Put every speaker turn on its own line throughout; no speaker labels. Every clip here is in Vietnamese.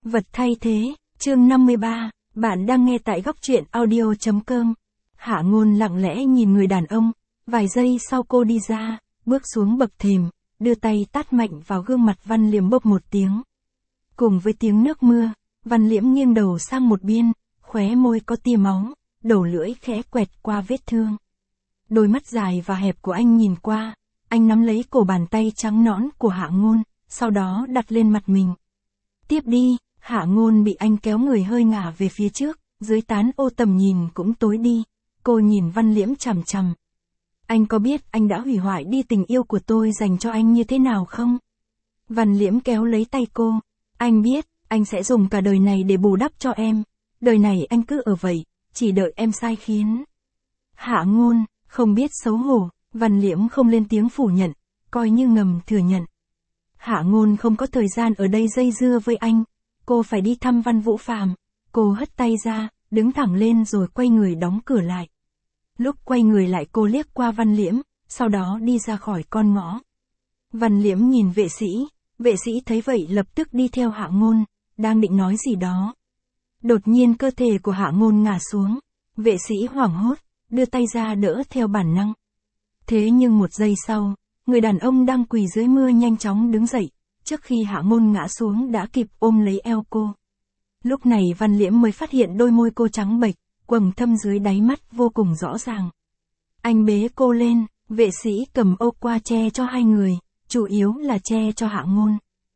Vật thay thế, chương 53, bạn đang nghe tại góc truyện audio.com. Hạ Ngôn lặng lẽ nhìn người đàn ông, vài giây sau cô đi ra, bước xuống bậc thềm, đưa tay tát mạnh vào gương mặt Văn Liễm bộp một tiếng. Cùng với tiếng nước mưa, Văn Liễm nghiêng đầu sang một bên, khóe môi có tia máu, đầu lưỡi khẽ quẹt qua vết thương. Đôi mắt dài và hẹp của anh nhìn qua, anh nắm lấy cổ bàn tay trắng nõn của Hạ Ngôn, sau đó đặt lên mặt mình. Tiếp đi. Hạ Ngôn bị anh kéo người hơi ngả về phía trước, dưới tán ô tầm nhìn cũng tối đi. Cô nhìn Văn Liễm chằm chằm. Anh có biết anh đã hủy hoại đi tình yêu của tôi dành cho anh như thế nào không? Văn Liễm kéo lấy tay cô. Anh biết, anh sẽ dùng cả đời này để bù đắp cho em. Đời này anh cứ ở vậy, chỉ đợi em sai khiến. Hạ Ngôn, không biết xấu hổ, Văn Liễm không lên tiếng phủ nhận, coi như ngầm thừa nhận. Hạ Ngôn không có thời gian ở đây dây dưa với anh. Cô phải đi thăm Văn Vũ Phàm. Cô hất tay ra, đứng thẳng lên rồi quay người đóng cửa lại. Lúc quay người lại cô liếc qua Văn Liễm, sau đó đi ra khỏi con ngõ. Văn Liễm nhìn vệ sĩ thấy vậy lập tức đi theo Hạ Ngôn, đang định nói gì đó. Đột nhiên cơ thể của Hạ Ngôn ngả xuống, vệ sĩ hoảng hốt, đưa tay ra đỡ theo bản năng. Thế nhưng một giây sau, người đàn ông đang quỳ dưới mưa nhanh chóng đứng dậy. Trước khi Hạ Ngôn ngã xuống đã kịp ôm lấy eo cô. Lúc này Văn Liễm mới phát hiện đôi môi cô trắng bệch, quầng thâm dưới đáy mắt vô cùng rõ ràng. Anh bế cô lên, vệ sĩ cầm ô qua che cho hai người, chủ yếu là che cho Hạ Ngôn.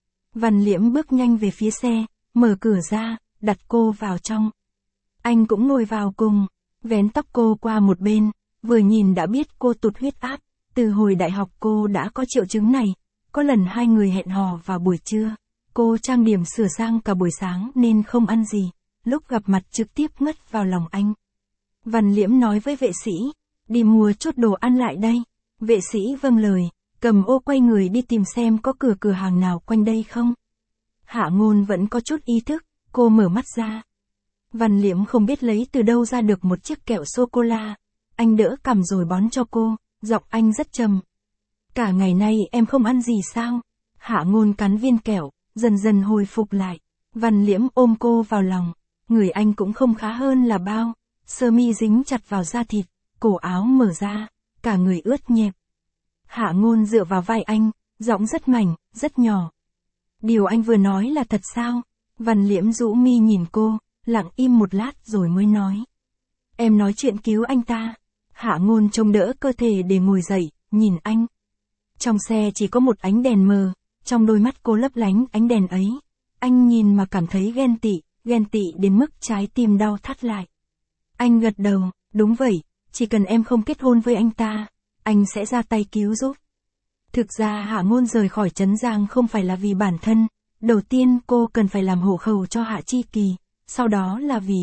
Văn Liễm bước nhanh về phía xe, mở cửa ra, đặt cô vào trong. Anh cũng ngồi vào cùng, vén tóc cô qua một bên, vừa nhìn đã biết cô tụt huyết áp, từ hồi đại học cô đã có triệu chứng này. Có lần hai người hẹn hò vào buổi trưa, cô trang điểm sửa sang cả buổi sáng nên không ăn gì, lúc gặp mặt trực tiếp ngất vào lòng anh. Văn Liễm nói với vệ sĩ, đi mua chút đồ ăn lại đây. Vệ sĩ vâng lời, cầm ô quay người đi tìm xem có cửa hàng nào quanh đây không. Hạ Ngôn vẫn có chút ý thức, cô mở mắt ra. Văn Liễm không biết lấy từ đâu ra được một chiếc kẹo sô-cô-la. Anh đỡ cằm rồi bón cho cô, giọng anh rất trầm. Cả ngày nay em không ăn gì sao? Hạ Ngôn cắn viên kẹo, dần dần hồi phục lại. Văn Liễm ôm cô vào lòng. Người anh cũng không khá hơn là bao. Sơ mi dính chặt vào da thịt, cổ áo mở ra, cả người ướt nhẹp. Hạ Ngôn dựa vào vai anh, giọng rất mảnh, rất nhỏ. Điều anh vừa nói là thật sao? Văn Liễm rũ mi nhìn cô, lặng im một lát rồi mới nói. Em nói chuyện cứu anh ta. Hạ Ngôn trông đỡ cơ thể để ngồi dậy, nhìn anh. Trong xe chỉ có một ánh đèn mờ, trong đôi mắt cô lấp lánh ánh đèn ấy. Anh nhìn mà cảm thấy ghen tị đến mức trái tim đau thắt lại. Anh gật đầu, đúng vậy, chỉ cần em không kết hôn với anh ta, anh sẽ ra tay cứu giúp. Thực ra Hạ Ngôn rời khỏi Trấn Giang không phải là vì bản thân, đầu tiên cô cần phải làm hộ khẩu cho Hạ Chi Kỳ, sau đó là vì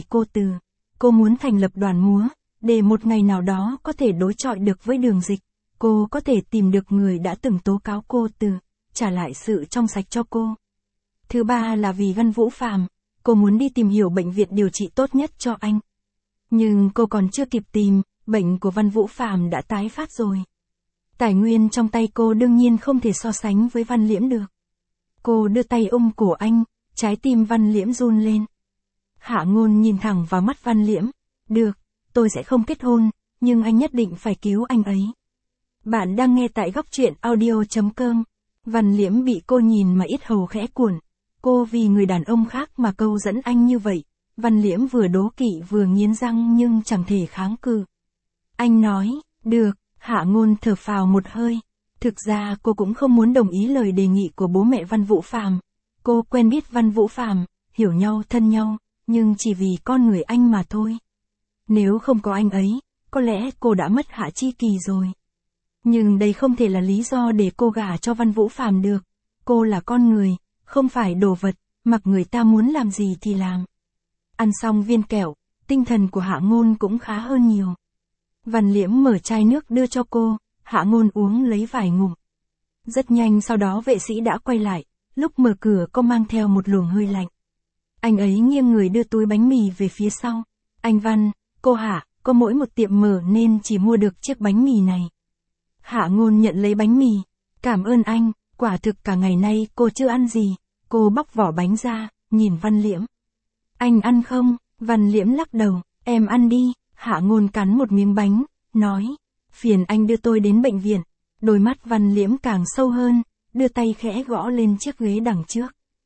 cô muốn thành lập đoàn múa, để một ngày nào đó có thể đối chọi được với Đường Dịch. Cô có thể tìm được người đã từng tố cáo cô trả lại sự trong sạch cho cô. Thứ ba là vì Văn Vũ Phàm, cô muốn đi tìm hiểu bệnh viện điều trị tốt nhất cho anh. Nhưng cô còn chưa kịp tìm, bệnh của Văn Vũ Phàm đã tái phát rồi. Tài nguyên trong tay cô đương nhiên không thể so sánh với Văn Liễm được. Cô đưa tay ôm cổ anh, trái tim Văn Liễm run lên. Hạ Ngôn nhìn thẳng vào mắt Văn Liễm. Được, tôi sẽ không kết hôn, nhưng anh nhất định phải cứu anh ấy. Bạn đang nghe tại góc truyện audio.com. Văn Liễm bị cô nhìn mà yết hầu khẽ cuộn. Cô vì người đàn ông khác mà câu dẫn anh như vậy. Văn Liễm vừa đố kỵ vừa nghiến răng nhưng chẳng thể kháng cự. Anh nói, được. Hạ Ngôn thở phào một hơi. Thực ra cô cũng không muốn đồng ý lời đề nghị của bố mẹ Văn Vũ Phàm. Cô quen biết Văn Vũ Phàm, hiểu nhau thân nhau, nhưng chỉ vì con người anh mà thôi. Nếu không có anh ấy, có lẽ cô đã mất Hạ Chi Kỳ rồi. Nhưng đây không thể là lý do để cô gả cho Văn Vũ Phàm được. Cô là con người, không phải đồ vật, mặc người ta muốn làm gì thì làm. Ăn xong viên kẹo, tinh thần của Hạ Ngôn cũng khá hơn nhiều. Văn Liễm mở chai nước đưa cho cô, Hạ Ngôn uống lấy vài ngụm. Rất nhanh sau đó vệ sĩ đã quay lại, lúc mở cửa cô mang theo một luồng hơi lạnh. Anh ấy nghiêng người đưa túi bánh mì về phía sau. Anh Văn, cô Hạ, có mỗi một tiệm mở nên chỉ mua được chiếc bánh mì này. Hạ Ngôn nhận lấy bánh mì. Cảm ơn anh, quả thực cả ngày nay cô chưa ăn gì. Cô bóc vỏ bánh ra, nhìn Văn Liễm. Anh ăn không? Văn Liễm lắc đầu, em ăn đi. Hạ Ngôn cắn một miếng bánh, nói, phiền anh đưa tôi đến bệnh viện. Đôi mắt Văn Liễm càng sâu hơn, đưa tay khẽ gõ lên chiếc ghế đằng trước.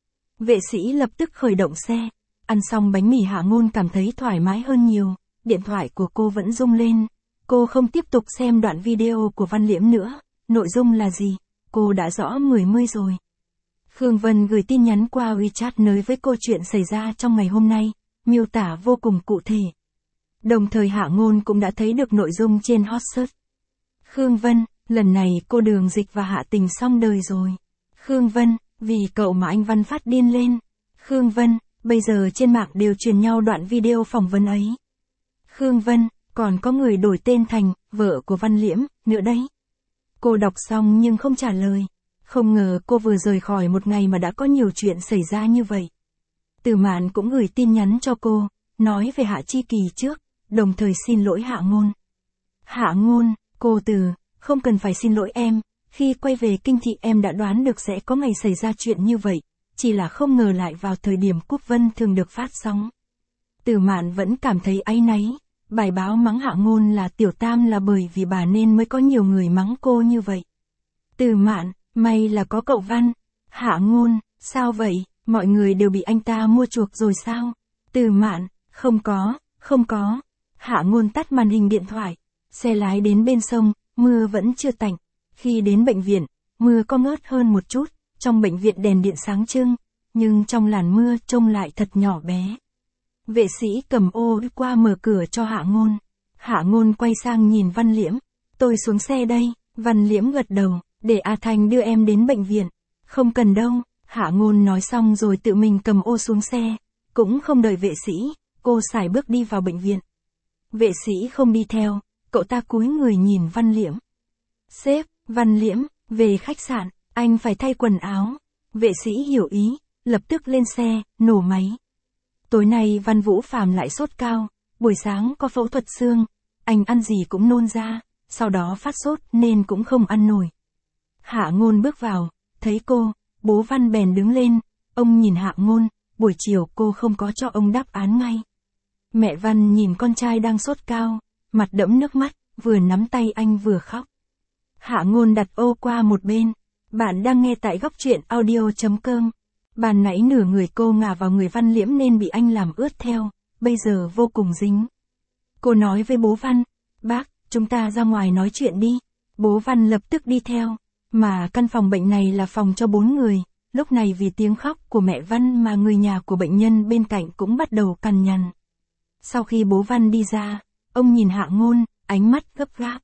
Vệ sĩ lập tức khởi động xe. Ăn xong bánh mì Hạ Ngôn cảm thấy thoải mái hơn nhiều. Điện thoại của cô vẫn rung lên. Cô không tiếp tục xem đoạn video của Văn Liễm nữa. Nội dung là gì? Cô đã rõ mười mươi rồi. Khương Vân gửi tin nhắn qua WeChat nói với cô chuyện xảy ra trong ngày hôm nay, miêu tả vô cùng cụ thể. Đồng thời Hạ Ngôn cũng đã thấy được nội dung trên hot search. Khương Vân, lần này cô Đường Dịch và Hạ Tình xong đời rồi. Khương Vân, vì cậu mà anh Văn phát điên lên. Khương Vân, bây giờ trên mạng đều truyền nhau đoạn video phỏng vấn ấy. Khương Vân, còn có người đổi tên thành vợ của Văn Liễm nữa đấy. Cô đọc xong nhưng không trả lời. Không ngờ cô vừa rời khỏi một ngày mà đã có nhiều chuyện xảy ra như vậy. Từ Mạn cũng gửi tin nhắn cho cô, nói về Hạ Chi Kỳ trước, đồng thời xin lỗi Hạ Ngôn. Hạ Ngôn, cô Từ, không cần phải xin lỗi em, khi quay về kinh thị em đã đoán được sẽ có ngày xảy ra chuyện như vậy, chỉ là không ngờ lại vào thời điểm Cúc Vân Thường được phát sóng. Từ Mạn vẫn cảm thấy áy náy, bài báo mắng Hạ Ngôn là tiểu tam là bởi vì bà nên mới có nhiều người mắng cô như vậy. Từ Mạn, may là có cậu Văn. Hạ Ngôn, sao vậy, mọi người đều bị anh ta mua chuộc rồi sao? Từ Mạn, không có. Hạ Ngôn tắt màn hình điện thoại. Xe lái đến bên sông, mưa vẫn chưa tạnh. Khi đến bệnh viện, mưa có ngớt hơn một chút, trong bệnh viện đèn điện sáng trưng, nhưng trong làn mưa trông lại thật nhỏ bé. Vệ sĩ cầm ô qua mở cửa cho Hạ Ngôn. Hạ Ngôn quay sang nhìn Văn Liễm. Tôi xuống xe đây. Văn Liễm gật đầu, để A Thành đưa em đến bệnh viện. Không cần đâu. Hạ Ngôn nói xong rồi tự mình cầm ô xuống xe. Cũng không đợi vệ sĩ, cô sải bước đi vào bệnh viện. Vệ sĩ không đi theo, cậu ta cúi người nhìn Văn Liễm. Sếp, Văn Liễm, về khách sạn, anh phải thay quần áo. Vệ sĩ hiểu ý, lập tức lên xe, nổ máy. Tối nay Văn Vũ Phàm lại sốt cao, buổi sáng có phẫu thuật xương, anh ăn gì cũng nôn ra, sau đó phát sốt nên cũng không ăn nổi. Hạ Ngôn bước vào, thấy cô, bố Văn bèn đứng lên, ông nhìn Hạ Ngôn, buổi chiều cô không có cho ông đáp án ngay. Mẹ Văn nhìn con trai đang sốt cao, mặt đẫm nước mắt, vừa nắm tay anh vừa khóc. Hạ Ngôn đặt ô qua một bên. Bạn đang nghe tại góc truyện audio.com. Ban nãy nửa người cô ngả vào người Văn Liễm nên bị anh làm ướt theo, bây giờ vô cùng dính. Cô nói với bố Văn, bác, chúng ta ra ngoài nói chuyện đi. Bố Văn lập tức đi theo, mà căn phòng bệnh này là phòng cho 4 người, lúc này vì tiếng khóc của mẹ Văn mà người nhà của bệnh nhân bên cạnh cũng bắt đầu cằn nhằn. Sau khi bố Văn đi ra, ông nhìn Hạ Ngôn, ánh mắt gấp gáp.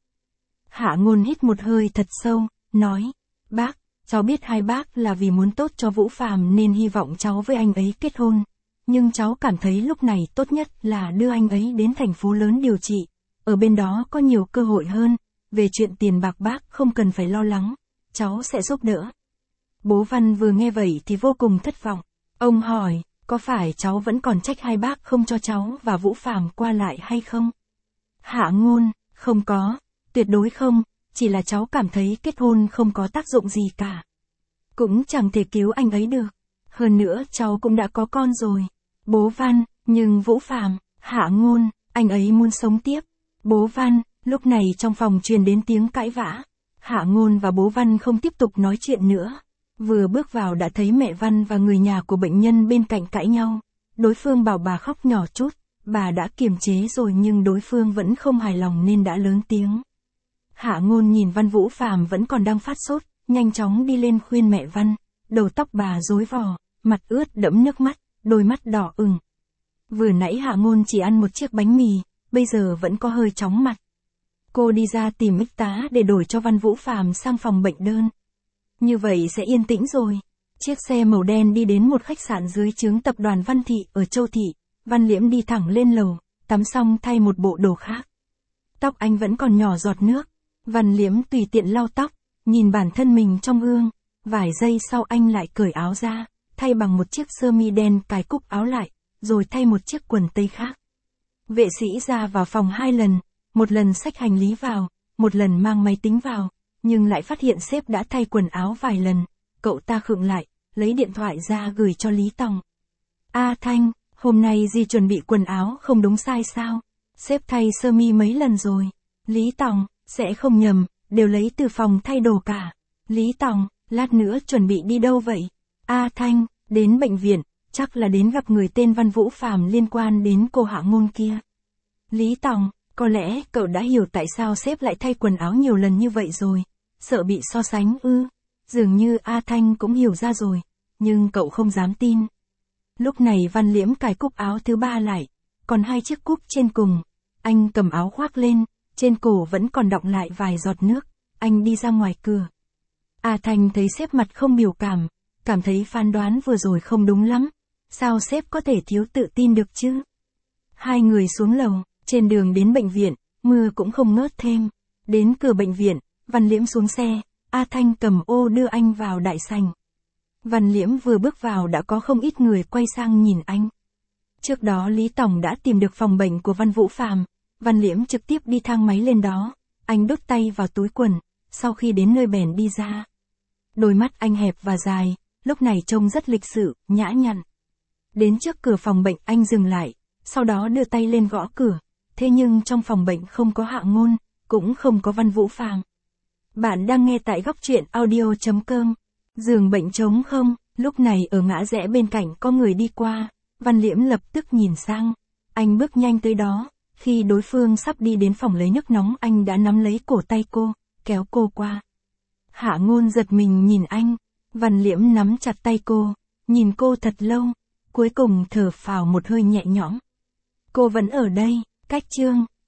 Hạ Ngôn hít một hơi thật sâu, nói, bác, cháu biết hai bác là vì muốn tốt cho Vũ Phàm nên hy vọng cháu với anh ấy kết hôn. Nhưng cháu cảm thấy lúc này tốt nhất là đưa anh ấy đến thành phố lớn điều trị. Ở bên đó có nhiều cơ hội hơn. Về chuyện tiền bạc bác không cần phải lo lắng. Cháu sẽ giúp đỡ. Bố Văn vừa nghe vậy thì vô cùng thất vọng. Ông hỏi, có phải cháu vẫn còn trách hai bác không cho cháu và Vũ Phàm qua lại hay không? Hạ Ngôn, không có, tuyệt đối không. Chỉ là cháu cảm thấy kết hôn không có tác dụng gì cả. Cũng chẳng thể cứu anh ấy được. Hơn nữa cháu cũng đã có con rồi. Bố Văn, nhưng Vũ Phàm, Hạ Ngôn, anh ấy muốn sống tiếp. Bố Văn, lúc này trong phòng truyền đến tiếng cãi vã. Hạ Ngôn và bố Văn không tiếp tục nói chuyện nữa. Vừa bước vào đã thấy mẹ Văn và người nhà của bệnh nhân bên cạnh cãi nhau. Đối phương bảo bà khóc nhỏ chút. Bà đã kiềm chế rồi nhưng đối phương vẫn không hài lòng nên đã lớn tiếng. Hạ Ngôn nhìn Văn Vũ Phàm vẫn còn đang phát sốt, nhanh chóng đi lên khuyên mẹ Văn. Đầu tóc bà rối vò, mặt ướt đẫm nước mắt, đôi mắt đỏ ửng. Vừa nãy Hạ Ngôn chỉ ăn một chiếc bánh mì, bây giờ vẫn có hơi chóng mặt. Cô đi ra tìm y tá để đổi cho Văn Vũ Phàm sang phòng bệnh đơn. Như vậy sẽ yên tĩnh rồi. Chiếc xe màu đen đi đến một khách sạn dưới trướng tập đoàn Văn Thị ở Châu Thị. Văn Liễm đi thẳng lên lầu, tắm xong thay một bộ đồ khác. Tóc anh vẫn còn nhỏ giọt nước. Văn Liễm tùy tiện lau tóc, nhìn bản thân mình trong gương. Vài giây sau anh lại cởi áo ra, thay bằng một chiếc sơ mi đen cài cúc áo lại, rồi thay một chiếc quần tây khác. Vệ sĩ ra vào phòng 2 lần, một lần xách hành lý vào, một lần mang máy tính vào, nhưng lại phát hiện sếp đã thay quần áo vài lần. Cậu ta khựng lại, lấy điện thoại ra gửi cho Lý Tòng. A Thanh, hôm nay dì chuẩn bị quần áo không đúng sai sao? Sếp thay sơ mi mấy lần rồi. Lý Tòng, sẽ không nhầm, đều lấy từ phòng thay đồ cả. Lý Tòng, lát nữa chuẩn bị đi đâu vậy? A Thanh, đến bệnh viện, chắc là đến gặp người tên Văn Vũ Phàm liên quan đến cô Hạ Ngôn kia. Lý Tòng, có lẽ cậu đã hiểu tại sao sếp lại thay quần áo nhiều lần như vậy rồi. Sợ bị so sánh ư? Dường như A Thanh cũng hiểu ra rồi, nhưng cậu không dám tin. Lúc này Văn Liễm cài cúc áo thứ ba lại, còn hai chiếc cúc trên cùng. Anh cầm áo khoác lên, trên cổ vẫn còn đọng lại vài giọt nước. Anh đi ra ngoài cửa. A Thanh thấy sếp mặt không biểu cảm thấy phán đoán vừa rồi không đúng lắm. Sao sếp có thể thiếu tự tin được chứ? Hai người xuống lầu, trên đường đến bệnh viện, mưa cũng không ngớt thêm. Đến cửa bệnh viện, Văn Liễm xuống xe, A Thanh cầm ô đưa anh vào đại sảnh. Văn Liễm vừa bước vào đã có không ít người quay sang nhìn anh. Trước đó Lý Tòng đã tìm được phòng bệnh của Văn Vũ Phàm, Văn Liễm trực tiếp đi thang máy lên đó, anh đút tay vào túi quần, sau khi đến nơi bèn đi ra. Đôi mắt anh hẹp và dài, lúc này trông rất lịch sự, nhã nhặn. Đến trước cửa phòng bệnh anh dừng lại, sau đó đưa tay lên gõ cửa, thế nhưng trong phòng bệnh không có Hạ Ngôn, cũng không có Văn Vũ Phàm. Bạn đang nghe tại góc truyện audio.com. Giường bệnh trống không, lúc này ở ngã rẽ bên cạnh có người đi qua, Văn Liễm lập tức nhìn sang. Anh bước nhanh tới đó, khi đối phương sắp đi đến phòng lấy nước nóng anh đã nắm lấy cổ tay cô, kéo cô qua. Hạ Ngôn giật mình nhìn anh, Văn Liễm nắm chặt tay cô, nhìn cô thật lâu, cuối cùng thở phào một hơi nhẹ nhõm. Cô vẫn ở đây, cách chương.